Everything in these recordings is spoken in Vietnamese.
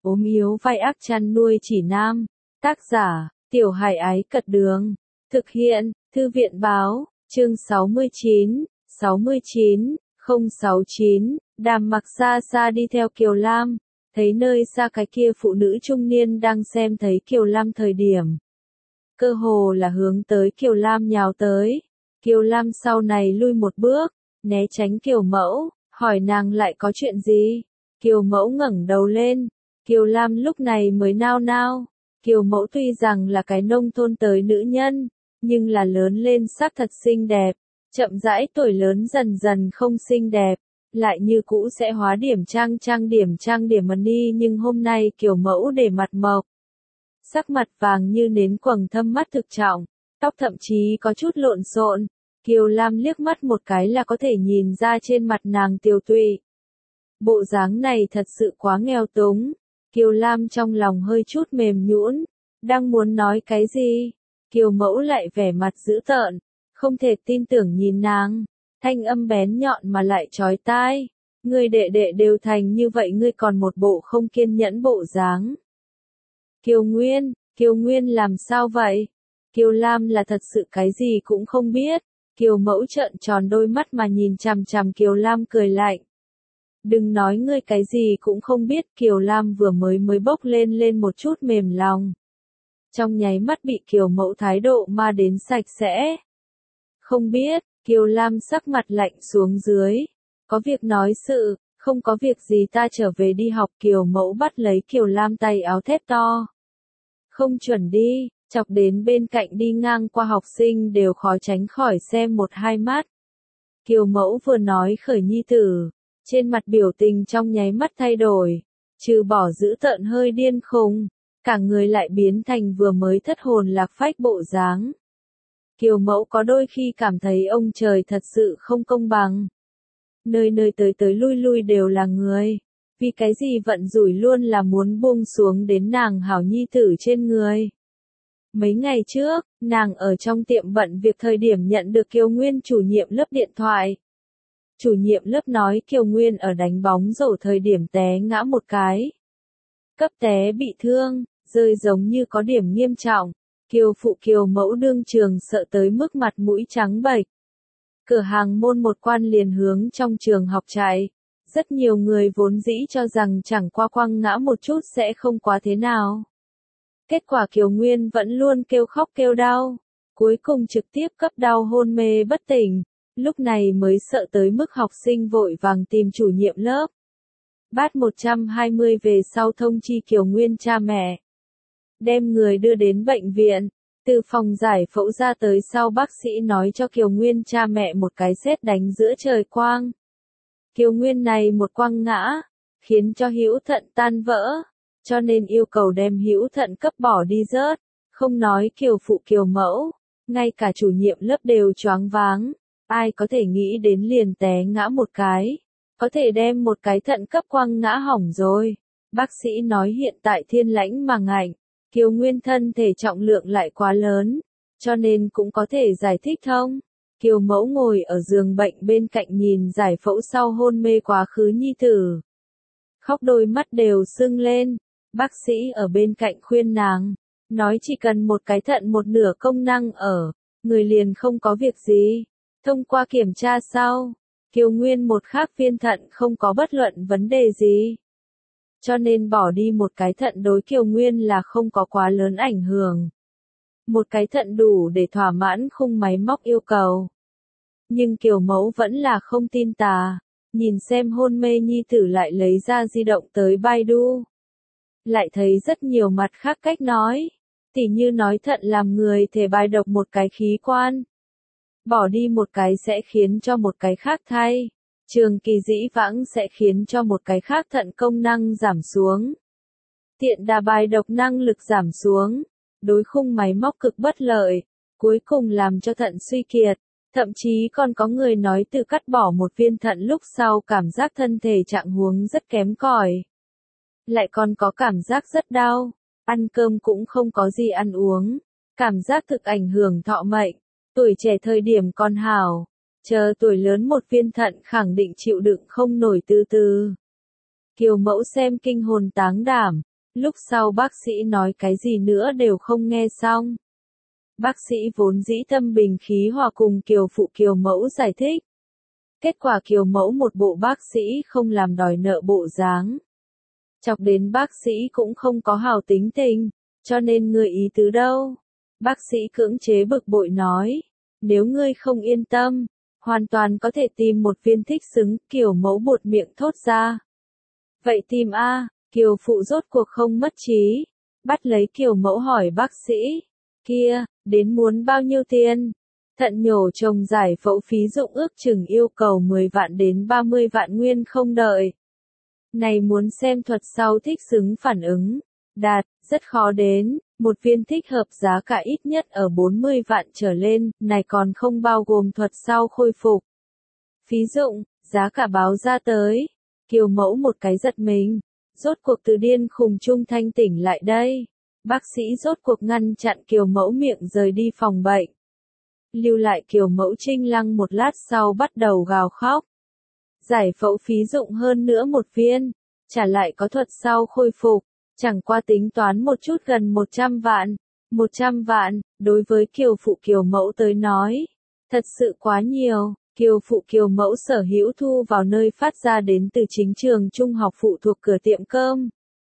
ốm yếu vai ác chăn nuôi chỉ nam. Tác giả, Tiểu Hải Ái Cật Đường. Thực hiện, Thư viện Báo, chương 69, 069, Đàm Mặc xa xa đi theo Kiều Lam, thấy nơi xa cái kia phụ nữ trung niên đang xem thấy Kiều Lam thời điểm. Cơ hồ là hướng tới Kiều Lam nhào tới. Kiều Lam sau này lui một bước, né tránh Kiều Mẫu, hỏi nàng lại có chuyện gì. Kiều Mẫu ngẩng đầu lên, Kiều Lam lúc này mới nao nao. Kiều Mẫu tuy rằng là cái nông thôn tới nữ nhân, nhưng là lớn lên sắc thật xinh đẹp, chậm rãi tuổi lớn dần dần không xinh đẹp, lại như cũ sẽ hóa điểm trang điểm mần đi, nhưng hôm nay Kiều Mẫu để mặt mộc, sắc mặt vàng như nến, quầng thâm mắt thực trọng, tóc thậm chí có chút lộn xộn. Kiều Lam liếc mắt một cái là có thể nhìn ra trên mặt nàng tiều tụy. Bộ dáng này thật sự quá nghèo túng. Kiều Lam trong lòng hơi chút mềm nhũn, đang muốn nói cái gì, Kiều Mẫu lại vẻ mặt dữ tợn, không thể tin tưởng nhìn nàng, thanh âm bén nhọn mà lại chói tai. Ngươi đệ đệ đều thành như vậy, ngươi còn một bộ không kiên nhẫn bộ dáng. Kiều Nguyên làm sao vậy? Kiều Lam là thật sự cái gì cũng không biết. Kiều Mẫu trợn tròn đôi mắt mà nhìn chằm chằm Kiều Lam cười lạnh. Đừng nói ngươi cái gì cũng không biết. Kiều Lam vừa mới bốc lên một chút mềm lòng. Trong nháy mắt bị Kiều Mẫu thái độ ma đến sạch sẽ. Không biết, Kiều Lam sắc mặt lạnh xuống dưới. Có việc nói sự, không có việc gì ta trở về đi học. Kiều Mẫu bắt lấy Kiều Lam tay áo thét to. Không chuẩn đi, chọc đến bên cạnh đi ngang qua học sinh đều khó tránh khỏi xem một hai mắt. Kiều Mẫu vừa nói khởi nhi tử, trên mặt biểu tình trong nháy mắt thay đổi, trừ bỏ dữ tợn hơi điên khùng, cả người lại biến thành vừa mới thất hồn lạc phách bộ dáng. Kiều Mẫu có đôi khi cảm thấy ông trời thật sự không công bằng. Nơi nơi tới lui đều là người, vì cái gì vận rủi luôn là muốn buông xuống đến nàng hảo nhi tử trên người. Mấy ngày trước, nàng ở trong tiệm bận việc thời điểm nhận được Kiều Nguyên chủ nhiệm lớp điện thoại. Chủ nhiệm lớp nói Kiều Nguyên ở đánh bóng rổ thời điểm té ngã một cái. Cấp té bị thương, rơi giống như có điểm nghiêm trọng. Kiều phụ Kiều Mẫu đương trường sợ tới mức mặt mũi trắng bệch. Cửa hàng môn một quan liền hướng trong trường học chạy. Rất nhiều người vốn dĩ cho rằng chẳng qua quăng ngã một chút sẽ không quá thế nào. Kết quả Kiều Nguyên vẫn luôn kêu khóc kêu đau, cuối cùng trực tiếp cấp đau hôn mê bất tỉnh, lúc này mới sợ tới mức học sinh vội vàng tìm chủ nhiệm lớp. Bát 120 về sau thông chi Kiều Nguyên cha mẹ. Đem người đưa đến bệnh viện, từ phòng giải phẫu ra tới sau bác sĩ nói cho Kiều Nguyên cha mẹ một cái sét đánh giữa trời quang. Kiều Nguyên này một quăng ngã, khiến cho hữu thận tan vỡ. Cho nên yêu cầu đem hữu thận cấp bỏ đi rớt, không nói Kiều phụ Kiều Mẫu, ngay cả chủ nhiệm lớp đều choáng váng, ai có thể nghĩ đến liền té ngã một cái, có thể đem một cái thận cấp quăng ngã hỏng rồi. Bác sĩ nói hiện tại thiên lãnh mà ngạnh, Kiều Nguyên thân thể trọng lượng lại quá lớn, cho nên cũng có thể giải thích thông. Kiều Mẫu ngồi ở giường bệnh bên cạnh nhìn giải phẫu sau hôn mê quá khứ nhi tử, khóc đôi mắt đều sưng lên. Bác sĩ ở bên cạnh khuyên nàng, nói chỉ cần một cái thận một nửa công năng ở, người liền không có việc gì. Thông qua kiểm tra sau, Kiều Nguyên một khác viên thận không có bất luận vấn đề gì. Cho nên bỏ đi một cái thận đối Kiều Nguyên là không có quá lớn ảnh hưởng. Một cái thận đủ để thỏa mãn khung máy móc yêu cầu. Nhưng Kiều Mẫu vẫn là không tin tà, nhìn xem hôn mê nhi tử lại lấy ra di động tới Baidu. Lại thấy rất nhiều mặt khác cách nói, tỉ như nói thận làm người thể bài độc một cái khí quan. Bỏ đi một cái sẽ khiến cho một cái khác thay, trường kỳ dĩ vãng sẽ khiến cho một cái khác thận công năng giảm xuống. Tiện đà bài độc năng lực giảm xuống, đối khung máy móc cực bất lợi, cuối cùng làm cho thận suy kiệt, thậm chí còn có người nói từ cắt bỏ một viên thận lúc sau cảm giác thân thể trạng huống rất kém cỏi. Lại còn có cảm giác rất đau, ăn cơm cũng không có gì ăn uống, cảm giác thực ảnh hưởng thọ mệnh, tuổi trẻ thời điểm còn hảo, chờ tuổi lớn một viên thận khẳng định chịu đựng không nổi từ từ. Kiều Mẫu xem kinh hồn táng đảm, Lúc sau bác sĩ nói cái gì nữa đều không nghe xong. Bác sĩ vốn dĩ tâm bình khí hòa cùng Kiều phụ Kiều mẫu giải thích. Kết quả Kiều mẫu một bộ bác sĩ không làm đòi nợ bộ dáng. Chọc đến bác sĩ cũng không có hào tính tình, cho nên ngươi ý tứ đâu. Bác sĩ cưỡng chế bực bội nói, nếu ngươi không yên tâm, hoàn toàn có thể tìm một viên thích xứng, Kiều mẫu buột miệng thốt ra. Vậy tìm a, Kiều phụ rốt cuộc không mất trí, bắt lấy Kiều mẫu hỏi bác sĩ, kia, đến muốn bao nhiêu tiền? Thận nhổ chồng giải phẫu phí dụng ước chừng yêu cầu 10 vạn đến 30 vạn nguyên không đợi. Này muốn xem thuật sau thích xứng phản ứng, đạt, rất khó đến, một viên thích hợp giá cả ít nhất ở 40 vạn trở lên, này còn không bao gồm thuật sau khôi phục. Phí dụng, giá cả báo ra tới, Kiều mẫu một cái giật mình, rốt cuộc từ điên khùng trung thanh tỉnh lại đây. Bác sĩ rốt cuộc ngăn chặn Kiều mẫu miệng rời đi phòng bệnh. Lưu lại Kiều mẫu trinh lăng một lát sau bắt đầu gào khóc. Giải phẫu phí dụng hơn nữa một viên, trả lại có thuật sau khôi phục, chẳng qua tính toán một chút gần 100 vạn. 100 vạn, đối với Kiều phụ Kiều mẫu tới nói, thật sự quá nhiều. Kiều phụ Kiều mẫu sở hữu thu vào nơi phát ra đến từ chính trường trung học phụ thuộc cửa tiệm cơm.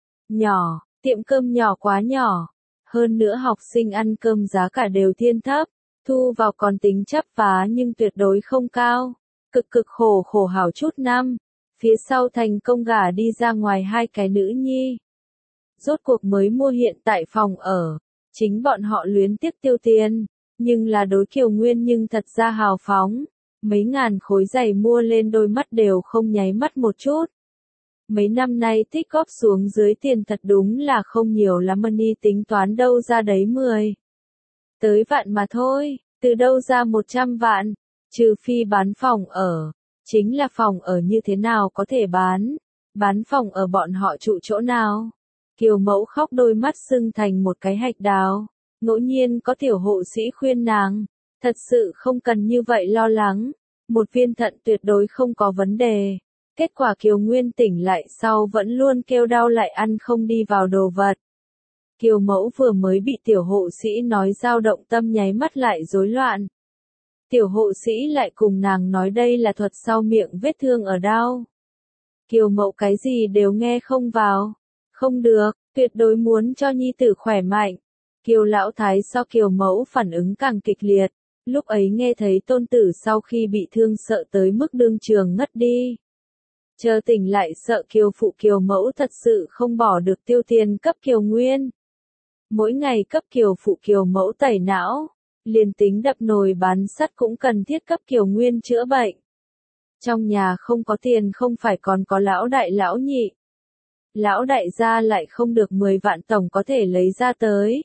Nhỏ, tiệm cơm nhỏ quá nhỏ. Hơn nữa học sinh ăn cơm giá cả đều thiên thấp, thu vào còn tính chấp phá nhưng tuyệt đối không cao. Cực khổ hảo chút năm, phía sau thành công gả đi ra ngoài hai cái nữ nhi. Rốt cuộc mới mua hiện tại phòng ở, chính bọn họ luyến tiếc tiêu tiền, nhưng là đối Kiều Nguyên nhưng thật ra hào phóng. Mấy ngàn khối giày mua lên đôi mắt đều không nháy mắt một chút. Mấy năm nay tích góp xuống dưới tiền thật đúng là không nhiều lắm, money tính toán đâu ra đấy 10 tới vạn mà thôi, từ đâu ra 100 vạn, trừ phi bán phòng ở. Chính là phòng ở như thế nào có thể bán phòng ở bọn họ trụ chỗ nào. Kiều mẫu khóc đôi mắt sưng thành một cái hạch đào, ngẫu nhiên có tiểu hộ sĩ khuyên nàng, thật sự không cần như vậy lo lắng, một viên thận tuyệt đối không có vấn đề. Kết quả Kiều Nguyên tỉnh lại sau vẫn luôn kêu đau lại ăn không đi vào đồ vật. Kiều mẫu vừa mới bị tiểu hộ sĩ nói dao động tâm nháy mắt lại rối loạn. Tiểu hộ sĩ lại cùng nàng nói đây là thuật sau miệng vết thương ở đau. Kiều mẫu cái gì đều nghe không vào. Không được, tuyệt đối muốn cho nhi tử khỏe mạnh. Kiều lão thái so Kiều mẫu phản ứng càng kịch liệt. Lúc ấy nghe thấy tôn tử sau khi bị thương sợ tới mức đương trường ngất đi. Chờ tỉnh lại sợ Kiều phụ Kiều mẫu thật sự không bỏ được tiêu tiền cấp Kiều Nguyên. Mỗi ngày cấp Kiều phụ Kiều mẫu tẩy não, liền tính đập nồi bán sắt cũng cần thiết cấp Kiều Nguyên chữa bệnh. Trong nhà không có tiền không phải còn có lão đại lão nhị. Lão đại gia lại không được 10 vạn tổng có thể lấy ra tới.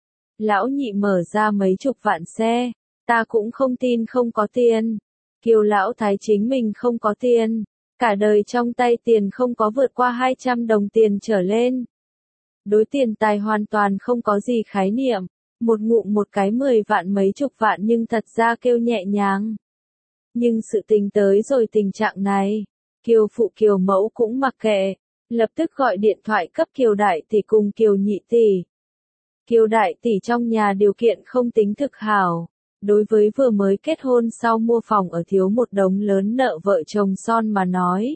Lão nhị mở ra mấy chục vạn xe, ta cũng không tin không có tiền. Kiều lão thái chính mình không có tiền, cả đời trong tay tiền không có vượt qua 200 đồng tiền trở lên. Đối tiền tài hoàn toàn không có gì khái niệm, một ngụm một cái 10 vạn mấy chục vạn nhưng thật ra kêu nhẹ nhàng. Nhưng sự tình tới rồi tình trạng này, Kiều phụ Kiều mẫu cũng mặc kệ, lập tức gọi điện thoại cấp Kiều đại tỷ cùng Kiều nhị tỷ. Kiều đại tỷ trong nhà điều kiện không tính thực hảo, đối với vừa mới kết hôn sau mua phòng ở thiếu một đống lớn nợ vợ chồng son mà nói.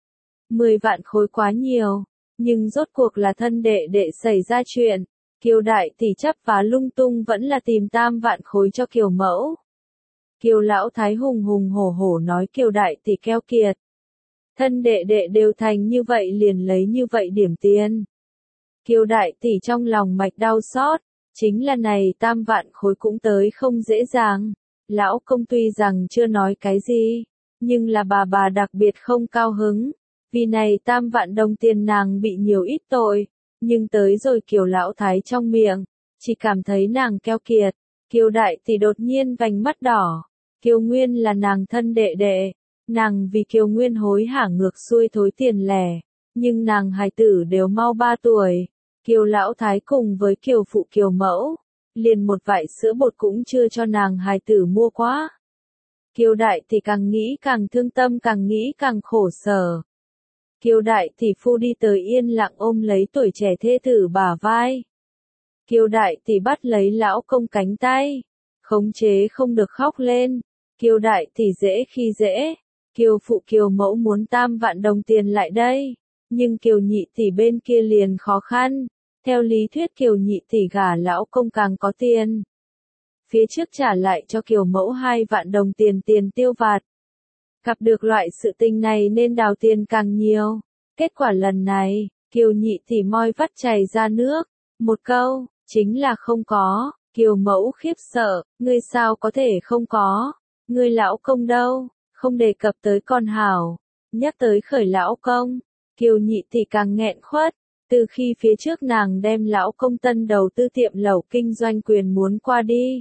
10 vạn khối quá nhiều, nhưng rốt cuộc là thân đệ đệ xảy ra chuyện, Kiều đại tỷ chấp phá lung tung vẫn là tìm 3 vạn khối cho Kiều mẫu. Kiều lão thái hùng hùng hổ hổ nói Kiều đại tỷ keo kiệt. Thân đệ đệ đều thành như vậy liền lấy như vậy điểm tiền. Kiều đại tỷ trong lòng mạch đau xót, chính là này 3 vạn khối cũng tới không dễ dàng. Lão công tuy rằng chưa nói cái gì, nhưng là bà đặc biệt không cao hứng, vì này 3 vạn đồng tiền nàng bị nhiều ít tội, nhưng tới rồi Kiều lão thái trong miệng, chỉ cảm thấy nàng keo kiệt. Kiều đại tỷ đột nhiên vành mắt đỏ, Kiều Nguyên là nàng thân đệ đệ, nàng vì Kiều Nguyên hối hả ngược xuôi thối tiền lẻ, nhưng nàng hài tử đều mau 3 tuổi. Kiều lão thái cùng với Kiều phụ Kiều mẫu, liền một vại sữa bột cũng chưa cho nàng hài tử mua quá. Kiều đại thì càng nghĩ càng thương tâm càng nghĩ càng khổ sở. Kiều đại tỷ phu đi tới yên lặng ôm lấy tuổi trẻ thê tử bả vai. Kiều đại tỷ bắt lấy lão công cánh tay, khống chế không được khóc lên. Kiều đại tỷ dễ khi dễ, Kiều phụ Kiều mẫu muốn 3 vạn đồng tiền lại đây, nhưng Kiều nhị tỷ bên kia liền khó khăn. Theo lý thuyết Kiều nhị tỷ gả lão công càng có tiền. Phía trước trả lại cho Kiều mẫu 2 vạn đồng tiền tiền tiêu vặt. Gặp được loại sự tình này nên đào tiền càng nhiều. Kết quả lần này, Kiều nhị tỷ môi vắt chảy ra nước. Một câu, chính là không có. Kiều mẫu khiếp sợ, ngươi sao có thể không có? Ngươi lão công đâu? Không đề cập tới con hảo. Nhắc tới khởi lão công, Kiều nhị tỷ càng nghẹn khuất. Từ khi phía trước nàng đem lão công tân đầu tư tiệm lẩu kinh doanh quyền muốn qua đi.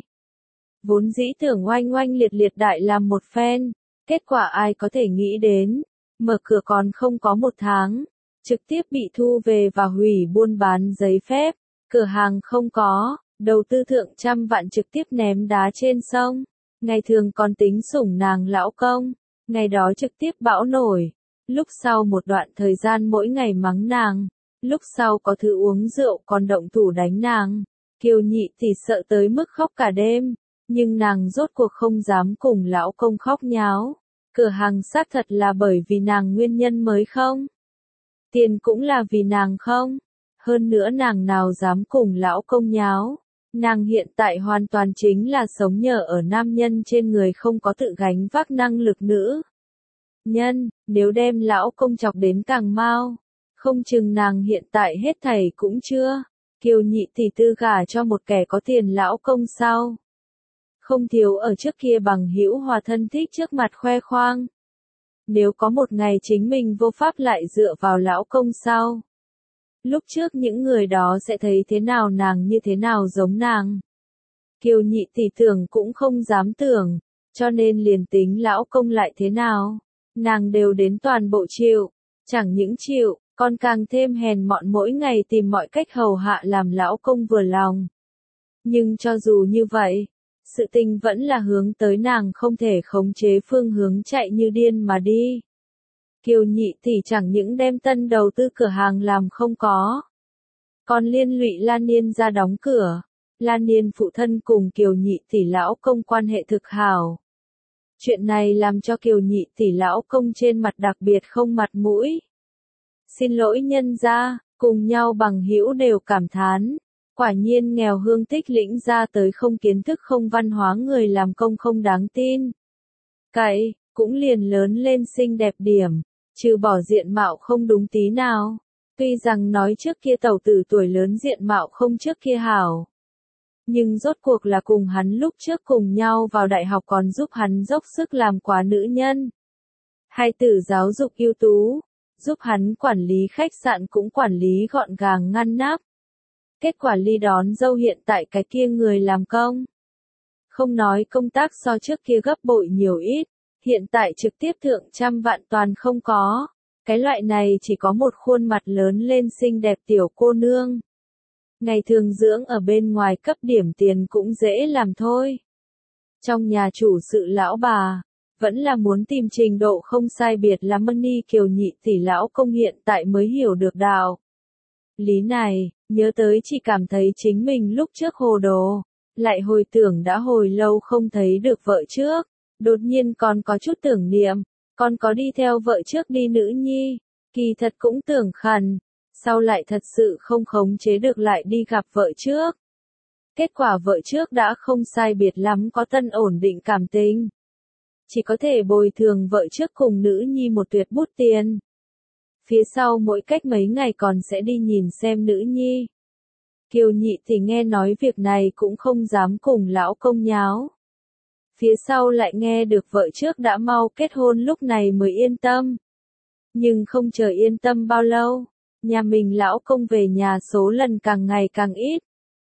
Vốn dĩ tưởng oanh oanh liệt liệt đại làm một phen. Kết quả ai có thể nghĩ đến, mở cửa còn không có 1 tháng, trực tiếp bị thu về và hủy buôn bán giấy phép, cửa hàng không có, đầu tư thượng 100 vạn trực tiếp ném đá trên sông, ngày thường còn tính sủng nàng lão công, ngày đó trực tiếp bão nổi, lúc sau một đoạn thời gian mỗi ngày mắng nàng, lúc sau có thứ uống rượu còn động thủ đánh nàng, Kiều nhị thì sợ tới mức khóc cả đêm. Nhưng nàng rốt cuộc không dám cùng lão công khóc nháo. Cửa hàng xác thật là bởi vì nàng nguyên nhân mới không? Tiền cũng là vì nàng không? Hơn nữa nàng nào dám cùng lão công nháo? Nàng hiện tại hoàn toàn chính là sống nhờ ở nam nhân trên người không có tự gánh vác năng lực nữ. Nhân, nếu đem lão công chọc đến càng mau, không chừng nàng hiện tại hết thảy cũng chưa. Kiều nhị tỷ tư gả cho một kẻ có tiền lão công sao? Không thiếu ở trước kia bằng hữu hòa thân thích trước mặt khoe khoang. Nếu có một ngày chính mình vô pháp lại dựa vào lão công sau. Lúc trước những người đó sẽ thấy thế nào nàng như thế nào giống nàng. Kiều nhị tỷ tưởng cũng không dám tưởng, cho nên liền tính lão công lại thế nào. Nàng đều đến toàn bộ chịu, chẳng những chịu, còn càng thêm hèn mọn mỗi ngày tìm mọi cách hầu hạ làm lão công vừa lòng. Nhưng cho dù như vậy, sự tình vẫn là hướng tới nàng không thể khống chế phương hướng chạy như điên mà đi. Kiều nhị tỷ chẳng những đem tân đầu tư cửa hàng làm không có, còn liên lụy Lan Niên ra đóng cửa. Lan Niên phụ thân cùng Kiều nhị tỷ lão công quan hệ thực hảo. Chuyện này làm cho Kiều nhị tỷ lão công trên mặt đặc biệt không mặt mũi. Xin lỗi nhân gia, cùng nhau bằng hữu đều cảm thán. Quả nhiên nghèo hương tích lĩnh ra tới không kiến thức không văn hóa người làm công không đáng tin. Cậy, cũng liền lớn lên xinh đẹp điểm, trừ bỏ diện mạo không đúng tí nào. Tuy rằng nói trước kia tẩu tử tuổi lớn diện mạo không trước kia hảo. Nhưng rốt cuộc là cùng hắn lúc trước cùng nhau vào đại học còn giúp hắn dốc sức làm quá nữ nhân. Hai tử giáo dục ưu tú, giúp hắn quản lý khách sạn cũng quản lý gọn gàng ngăn nắp. Kết quả ly đón dâu hiện tại cái kia người làm công. Không nói công tác so trước kia gấp bội nhiều ít, hiện tại trực tiếp thượng 100 vạn toàn không có. Cái loại này chỉ có một khuôn mặt lớn lên xinh đẹp tiểu cô nương. Ngày thường dưỡng ở bên ngoài cấp điểm tiền cũng dễ làm thôi. Trong nhà chủ sự lão bà, vẫn là muốn tìm trình độ không sai biệt lắm money Kiều nhị tỷ lão công hiện tại mới hiểu được đạo. Lý này, nhớ tới chỉ cảm thấy chính mình lúc trước hồ đồ, lại hồi tưởng đã hồi lâu không thấy được vợ trước, đột nhiên còn có chút tưởng niệm, còn có đi theo vợ trước đi nữ nhi, kỳ thật cũng tưởng khẩn, sau lại thật sự không khống chế được lại đi gặp vợ trước. Kết quả vợ trước đã không sai biệt lắm có tân ổn định cảm tình. Chỉ có thể bồi thường vợ trước cùng nữ nhi một tuyệt bút tiền. Phía sau mỗi cách mấy ngày còn sẽ đi nhìn xem nữ nhi. Kiều nhị thì nghe nói việc này cũng không dám cùng lão công nháo. Phía sau lại nghe được vợ trước đã mau kết hôn lúc này mới yên tâm. Nhưng không chờ yên tâm bao lâu, nhà mình lão công về nhà số lần càng ngày càng ít.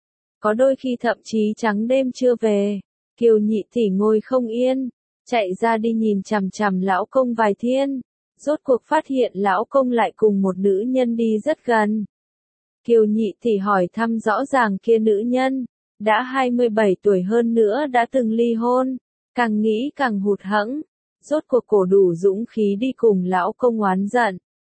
Có đôi khi thậm chí trắng đêm chưa về, Kiều nhị thì ngồi không yên, chạy ra đi nhìn chằm chằm lão công vài thiên. Rốt cuộc phát hiện lão công lại cùng một nữ nhân đi rất gần. Kiều nhị thì hỏi thăm rõ ràng kia nữ nhân, đã 27 tuổi hơn nữa đã từng ly hôn, càng nghĩ càng hụt hẫng, rốt cuộc cổ đủ dũng khí đi cùng lão công oán giận.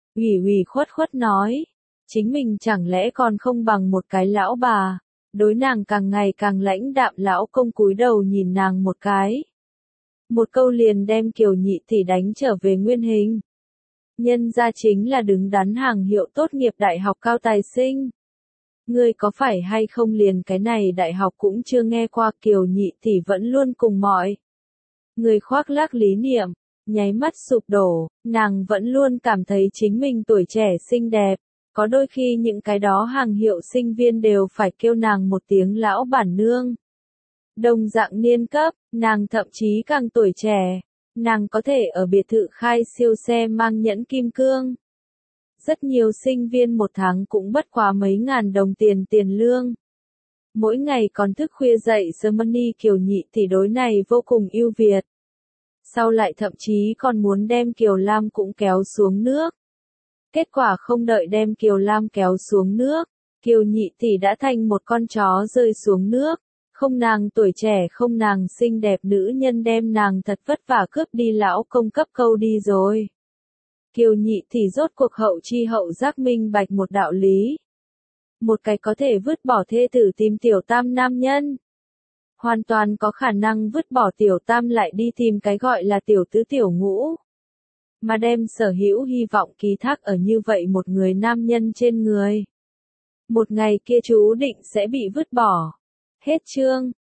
ủy khuất khuất nói. Chính mình chẳng lẽ còn không bằng một cái lão bà. Đối nàng càng ngày càng lãnh đạm, lão công cúi đầu nhìn nàng một cái. Một câu liền đem Kiều Nhị tỷ đánh trở về nguyên hình. Nhân gia chính là đứng đắn hàng hiệu tốt nghiệp đại học cao tài sinh. Ngươi có phải hay không liền cái này đại học cũng chưa nghe qua. Kiều Nhị tỷ vẫn luôn cùng mọi người khoác lác lý niệm, nháy mắt sụp đổ, nàng vẫn luôn cảm thấy chính mình tuổi trẻ xinh đẹp. Có đôi khi những cái đó hàng hiệu sinh viên đều phải kêu nàng một tiếng lão bản nương. Đồng dạng niên cấp, nàng thậm chí càng tuổi trẻ, nàng có thể ở biệt thự khai siêu xe mang nhẫn kim cương. Rất nhiều sinh viên một tháng cũng bất quá mấy ngàn đồng tiền lương. Mỗi ngày còn thức khuya dậy sớm money. Kiều Nhị tỷ đối này vô cùng ưu việt. Sau lại thậm chí còn muốn đem Kiều Lam cũng kéo xuống nước. Kết quả không đợi đem Kiều Lam kéo xuống nước, Kiều Nhị tỷ đã thành một con chó rơi xuống nước. Không nàng tuổi trẻ, không nàng xinh đẹp, nữ nhân đem nàng thật vất vả cướp đi, lão công cấp câu đi rồi. Kiều Nhị tỷ rốt cuộc hậu chi hậu giác minh bạch một đạo lý. Một cái có thể vứt bỏ thê tử tìm tiểu tam nam nhân, hoàn toàn có khả năng vứt bỏ tiểu tam lại đi tìm cái gọi là tiểu tứ tiểu ngũ. Mà đem sở hữu hy vọng ký thác ở như vậy một người nam nhân trên người. Một ngày kia chú định sẽ bị vứt bỏ. Hết chương.